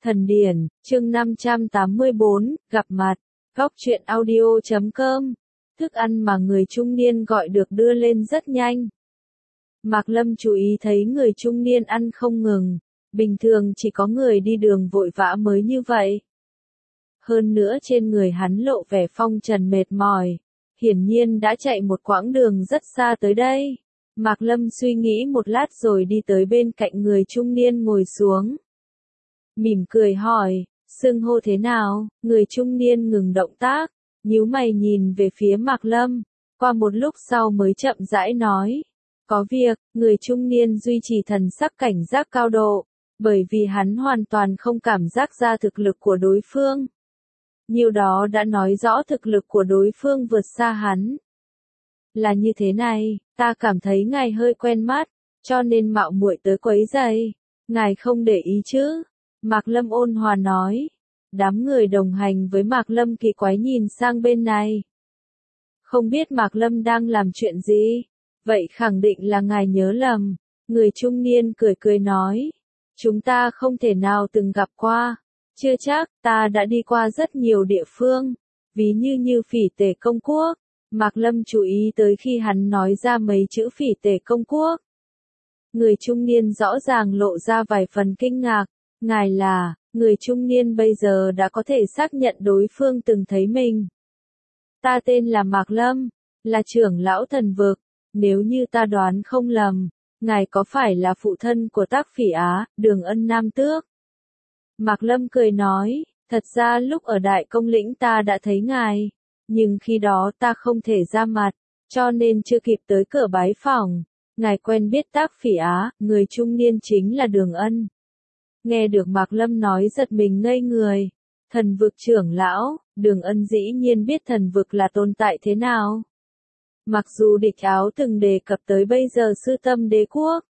Thần điển, chương 584, gặp mặt. Góc truyện audio.com. Thức ăn mà người trung niên gọi được đưa lên rất nhanh. Mạc Lâm chú ý thấy người trung niên ăn không ngừng. Bình thường chỉ có người đi đường vội vã mới như vậy. Hơn nữa trên người hắn lộ vẻ phong trần mệt mỏi. Hiển nhiên đã chạy một quãng đường rất xa tới đây. Mạc Lâm suy nghĩ một lát rồi đi tới bên cạnh người trung niên ngồi xuống. Mỉm cười hỏi, xưng hô thế nào? Người trung niên ngừng động tác, nhíu mày nhìn về phía Mạc Lâm, qua một lúc sau mới chậm rãi nói. Có việc, người trung niên duy trì thần sắc cảnh giác cao độ, bởi vì hắn hoàn toàn không cảm giác ra thực lực của đối phương. Nhiều đó đã nói rõ thực lực của đối phương vượt xa hắn. Là như thế này, ta cảm thấy ngài hơi quen mắt, cho nên mạo muội tới quấy rầy. Ngài không để ý chứ? Mạc Lâm ôn hòa nói. Đám người đồng hành với Mạc Lâm kỳ quái nhìn sang bên này. Không biết Mạc Lâm đang làm chuyện gì? Vậy khẳng định là ngài nhớ lầm. Người trung niên cười cười nói. Chúng ta không thể nào từng gặp qua. Chưa chắc, ta đã đi qua rất nhiều địa phương. Ví như Phỉ Tề Công Quốc. Mạc Lâm chú ý tới khi hắn nói ra mấy chữ Phỉ Tề Công Quốc. Người trung niên rõ ràng lộ ra vài phần kinh ngạc. Ngài là, người trung niên bây giờ đã có thể xác nhận đối phương từng thấy mình. Ta tên là Mạc Lâm, là trưởng lão thần vực. Nếu như ta đoán không lầm, ngài có phải là phụ thân của Tác Phỉ Á, Đường Ân Nam Tước? Mạc Lâm cười nói, thật ra lúc ở Đại Công Lĩnh ta đã thấy ngài. Nhưng khi đó ta không thể ra mặt, cho nên chưa kịp tới cửa bái phỏng. Ngài quen biết Tác Phỉ Á, người trung niên chính là Đường Ân. Nghe được Mạc Lâm nói giật mình ngây người. Thần vực trưởng lão, Đường Ân dĩ nhiên biết thần vực là tồn tại thế nào. Mặc dù địch áo từng đề cập tới bây giờ sư tâm đế quốc.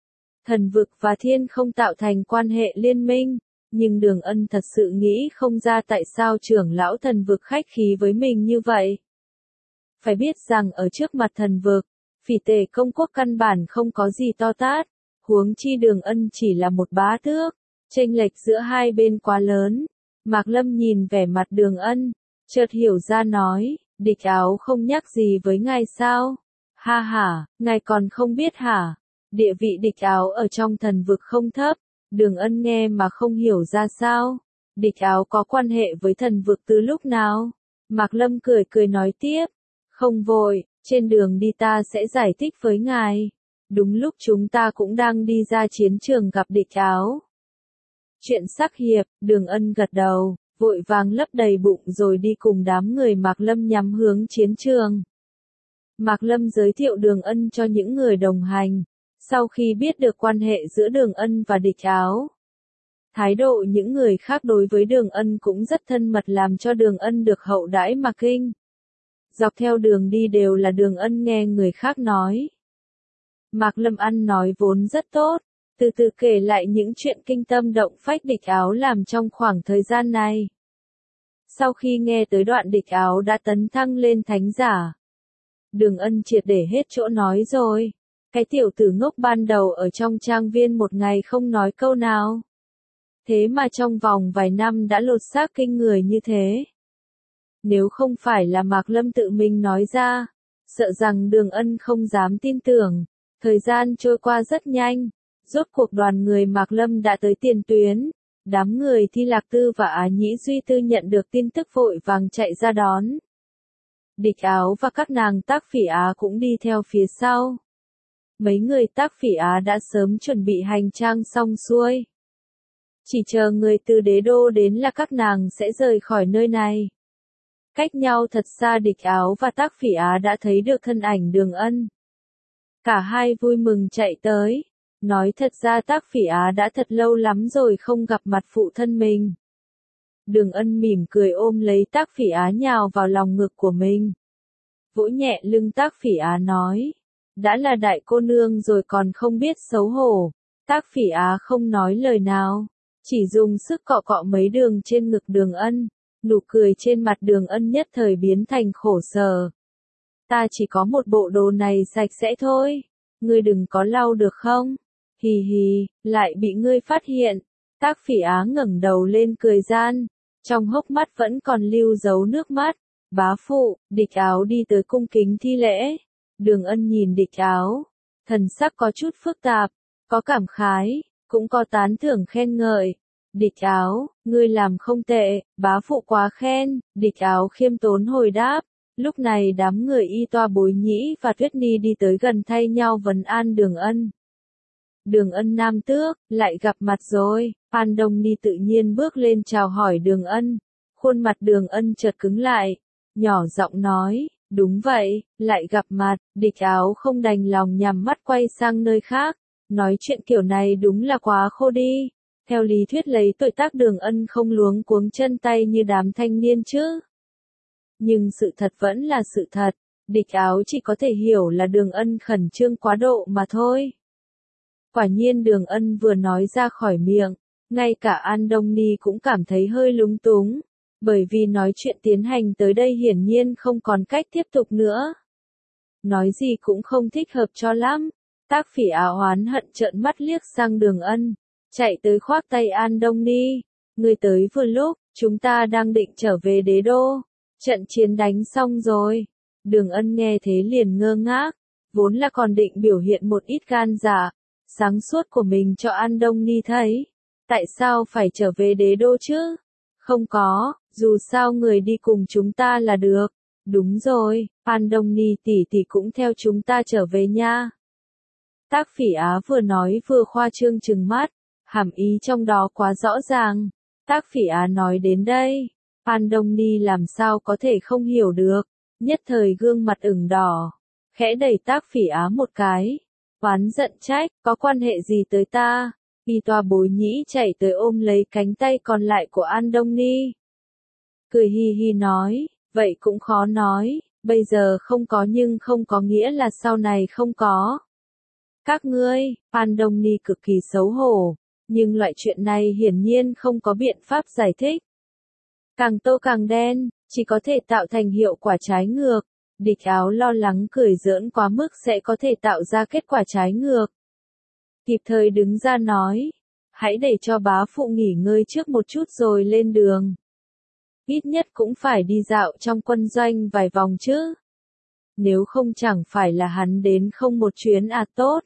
Thần vực và thiên không tạo thành quan hệ liên minh. Nhưng Đường Ân thật sự nghĩ không ra tại sao trưởng lão thần vực khách khí với mình như vậy. Phải biết rằng ở trước mặt thần vực, Phỉ Tề Công Quốc căn bản không có gì to tát, huống chi Đường Ân chỉ là một bá tước, chênh lệch giữa hai bên quá lớn. Mạc Lâm nhìn vẻ mặt Đường Ân, chợt hiểu ra nói, địch áo không nhắc gì với ngài sao? Ha ha, ngài còn không biết hả? Địa vị địch áo ở trong thần vực không thấp. Đường Ân nghe mà không hiểu ra sao. Địch áo có quan hệ với thần vực từ lúc nào? Mạc Lâm cười cười nói tiếp. Không vội, trên đường đi ta sẽ giải thích với ngài. Đúng lúc chúng ta cũng đang đi ra chiến trường gặp địch áo. Chuyện sắc hiệp, Đường Ân gật đầu, vội vàng lấp đầy bụng rồi đi cùng đám người Mạc Lâm nhắm hướng chiến trường. Mạc Lâm giới thiệu Đường Ân cho những người đồng hành. Sau khi biết được quan hệ giữa Đường Ân và địch áo, thái độ những người khác đối với Đường Ân cũng rất thân mật làm cho Đường Ân được hậu đãi mà kinh. Dọc theo đường đi đều là Đường Ân nghe người khác nói. Mạc Lâm ăn nói vốn rất tốt, từ từ kể lại những chuyện kinh tâm động phách địch áo làm trong khoảng thời gian này. Sau khi nghe tới đoạn địch áo đã tấn thăng lên thánh giả, Đường Ân triệt để hết chỗ nói rồi. Cái tiểu tử ngốc ban đầu ở trong trang viên một ngày không nói câu nào. Thế mà trong vòng vài năm đã lột xác kinh người như thế. Nếu không phải là Mạc Lâm tự mình nói ra, sợ rằng Đường Ân không dám tin tưởng. Thời gian trôi qua rất nhanh, rốt cuộc đoàn người Mạc Lâm đã tới tiền tuyến. Đám người Thi Lạc Tư và Á Nhĩ Duy Tư nhận được tin tức vội vàng chạy ra đón. Địch áo và các nàng Tác Phỉ Á cũng đi theo phía sau. Mấy người Tác Phỉ Á đã sớm chuẩn bị hành trang xong xuôi. Chỉ chờ người từ đế đô đến là các nàng sẽ rời khỏi nơi này. Cách nhau thật xa địch áo và Tác Phỉ Á đã thấy được thân ảnh Đường Ân. Cả hai vui mừng chạy tới. Nói thật ra Tác Phỉ Á đã thật lâu lắm rồi không gặp mặt phụ thân mình. Đường Ân mỉm cười ôm lấy Tác Phỉ Á nhào vào lòng ngực của mình. Vỗ nhẹ lưng Tác Phỉ Á nói. Đã là đại cô nương rồi còn không biết xấu hổ. Tác Phỉ Á không nói lời nào, chỉ dùng sức cọ cọ mấy đường trên ngực Đường Ân. Nụ cười trên mặt Đường Ân nhất thời biến thành khổ sở. Ta chỉ có một bộ đồ này sạch sẽ thôi. Ngươi đừng có lau được không? Hì hì, lại bị ngươi phát hiện. Tác Phỉ Á ngẩng đầu lên cười gian, trong hốc mắt vẫn còn lưu dấu nước mắt. Bá phụ, Địch Áo đi tới cung kính thi lễ. Đường Ân nhìn Địch Áo, thần sắc có chút phức tạp, có cảm khái, cũng có tán thưởng khen ngợi. Địch Áo, ngươi làm không tệ, bá phụ quá khen. Địch Áo khiêm tốn hồi đáp. Lúc này đám người Y Toa Bối Nhĩ và Tuyết Ni đi tới gần thay nhau vấn an Đường Ân. Đường Ân nam tước, lại gặp mặt rồi. An Đông Ni tự nhiên bước lên chào hỏi Đường Ân. Khuôn mặt Đường Ân chợt cứng lại, nhỏ giọng nói, đúng vậy, lại gặp mặt. Địch Áo không đành lòng nhắm mắt quay sang nơi khác. Nói chuyện kiểu này đúng là quá khô đi. Theo lý thuyết lấy tuổi tác Đường Ân không luống cuống chân tay như đám thanh niên chứ. Nhưng sự thật vẫn là sự thật. Địch Áo chỉ có thể hiểu là Đường Ân khẩn trương quá độ mà thôi. Quả nhiên Đường Ân vừa nói ra khỏi miệng, ngay cả An Đông Ni cũng cảm thấy hơi lúng túng, bởi vì nói chuyện tiến hành tới đây hiển nhiên không còn cách tiếp tục nữa. Nói gì cũng không thích hợp cho lắm. Tác Phỉ Á oán hận trợn mắt liếc sang Đường Ân, chạy tới khoác tay An Đông Ni. Ngươi tới vừa lúc, chúng ta đang định trở về đế đô. Trận chiến đánh xong rồi. Đường Ân nghe thế liền ngơ ngác, vốn là còn định biểu hiện một ít gan dạ, sáng suốt của mình cho An Đông Ni thấy. Tại sao phải trở về đế đô chứ? Không có, dù sao người đi cùng chúng ta là được. Đúng rồi, An Đông Ni tỷ tỷ cũng theo chúng ta trở về nha. Tác Phỉ Á vừa nói vừa khoa trương trừng mắt, hàm ý trong đó quá rõ ràng. Tác Phỉ Á nói đến đây, An Đông Ni làm sao có thể không hiểu được, nhất thời gương mặt ửng đỏ, khẽ đẩy Tác Phỉ Á một cái, oán giận trách, có quan hệ gì tới ta? Y Toa Bối Nhĩ chạy tới ôm lấy cánh tay còn lại của An Đông Ni. Cười hi hi nói, vậy cũng khó nói, bây giờ không có nhưng không có nghĩa là sau này không có. Các ngươi, An Đông Ni cực kỳ xấu hổ, nhưng loại chuyện này hiển nhiên không có biện pháp giải thích. Càng tô càng đen, chỉ có thể tạo thành hiệu quả trái ngược. Địch Áo lo lắng cười giỡn quá mức sẽ có thể tạo ra kết quả trái ngược. Kịp thời đứng ra nói, hãy để cho bá phụ nghỉ ngơi trước một chút rồi lên đường. Ít nhất cũng phải đi dạo trong quân doanh vài vòng chứ. Nếu không chẳng phải là hắn đến không một chuyến tốt.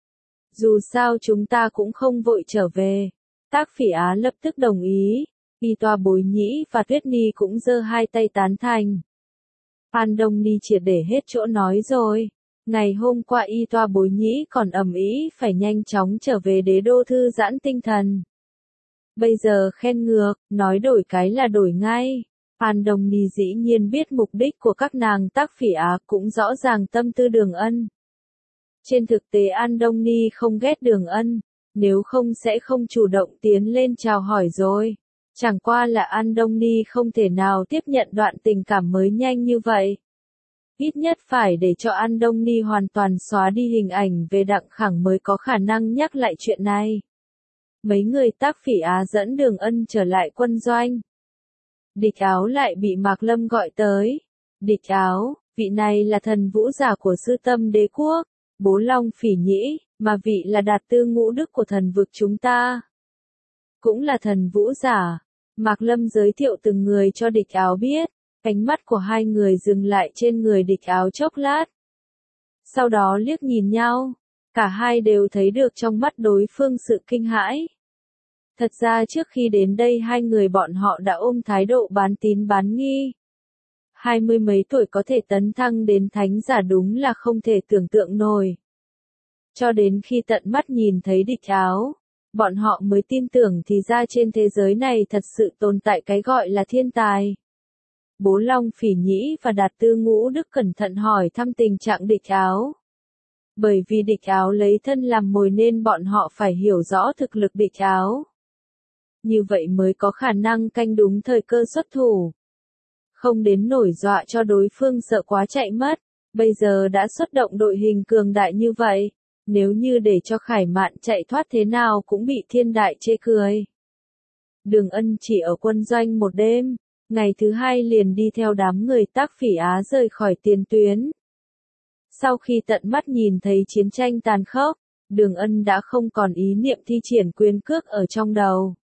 Dù sao chúng ta cũng không vội trở về. Tác Phỉ Á lập tức đồng ý. Y Toa Bối Nhĩ và Tuyết Ni cũng giơ hai tay tán thành. An Đông Ni triệt để hết chỗ nói rồi. Ngày hôm qua Y Toa Bối Nhĩ còn ầm ĩ phải nhanh chóng trở về đế đô thư giãn tinh thần. Bây giờ khen ngược, nói đổi cái là đổi ngay. An Đông Ni dĩ nhiên biết mục đích của các nàng Tác Phỉ Á cũng rõ ràng tâm tư Đường Ân. Trên thực tế An Đông Ni không ghét Đường Ân, nếu không sẽ không chủ động tiến lên chào hỏi rồi. Chẳng qua là An Đông Ni không thể nào tiếp nhận đoạn tình cảm mới nhanh như vậy. Ít nhất phải để cho An Đông Ni hoàn toàn xóa đi hình ảnh về Đặng Khẳng mới có khả năng nhắc lại chuyện này. Mấy người Tác Phỉ Á dẫn Đường Ân trở lại quân doanh. Địch Áo lại bị Mạc Lâm gọi tới. Địch Áo, vị này là thần vũ giả của Sư Tâm Đế Quốc, Bố Long Phỉ Nhĩ, mà vị là Đạt Tư Ngũ Đức của thần vực chúng ta. Cũng là thần vũ giả. Mạc Lâm giới thiệu từng người cho Địch Áo biết. Ánh mắt của hai người dừng lại trên người Địch Áo chốc lát. Sau đó liếc nhìn nhau. Cả hai đều thấy được trong mắt đối phương sự kinh hãi. Thật ra trước khi đến đây hai người bọn họ đã ôm thái độ bán tín bán nghi. 20 mấy tuổi có thể tấn thăng đến thánh giả đúng là không thể tưởng tượng nổi. Cho đến khi tận mắt nhìn thấy Địch Áo, bọn họ mới tin tưởng thì ra trên thế giới này thật sự tồn tại cái gọi là thiên tài. Bố Long Phỉ Nhĩ và Đạt Tư Ngũ Đức cẩn thận hỏi thăm tình trạng Địch Áo. Bởi vì Địch Áo lấy thân làm mồi nên bọn họ phải hiểu rõ thực lực Địch Áo. Như vậy mới có khả năng canh đúng thời cơ xuất thủ. Không đến nổi dọa cho đối phương sợ quá chạy mất. Bây giờ đã xuất động đội hình cường đại như vậy. Nếu như để cho Khải Mạn chạy thoát thế nào cũng bị thiên đại chê cười. Đường Ân chỉ ở quân doanh một đêm. Ngày thứ hai liền đi theo đám người Tác Phỉ Á rời khỏi tiền tuyến. Sau khi tận mắt nhìn thấy chiến tranh tàn khốc, Đường Ân đã không còn ý niệm thi triển quyền cước ở trong đầu.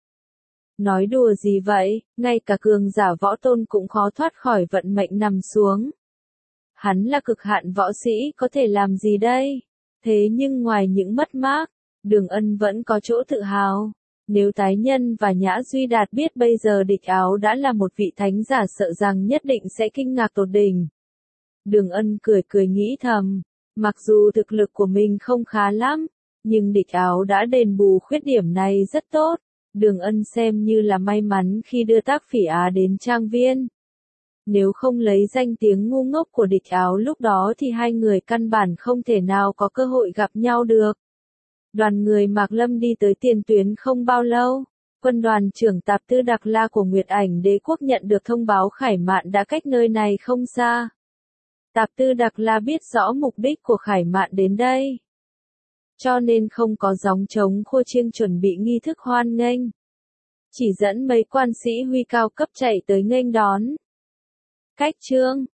Nói đùa gì vậy, ngay cả cường giả võ tôn cũng khó thoát khỏi vận mệnh nằm xuống. Hắn là cực hạn võ sĩ có thể làm gì đây? Thế nhưng ngoài những mất mát, Đường Ân vẫn có chỗ tự hào. Nếu Tái Nhân và Nhã Duy Đạt biết bây giờ Địch Áo đã là một vị thánh giả sợ rằng nhất định sẽ kinh ngạc tột đỉnh. Đường Ân cười cười nghĩ thầm, mặc dù thực lực của mình không khá lắm, nhưng Địch Áo đã đền bù khuyết điểm này rất tốt. Đường Ân xem như là may mắn khi đưa Tác Phỉ Á đến trang viên. Nếu không lấy danh tiếng ngu ngốc của Địch Áo lúc đó thì hai người căn bản không thể nào có cơ hội gặp nhau được. Đoàn người Mạc Lâm đi tới tiền tuyến không bao lâu, quân đoàn trưởng Tạp Tư Đặc La của Nguyệt Ảnh Đế quốc nhận được thông báo Khải Mạn đã cách nơi này không xa. Tạp Tư Đặc La biết rõ mục đích của Khải Mạn đến đây, cho nên không có gióng trống khua chiêng chuẩn bị nghi thức hoan nghênh. Chỉ dẫn mấy quan sĩ huy cao cấp chạy tới nghênh đón. Cách chương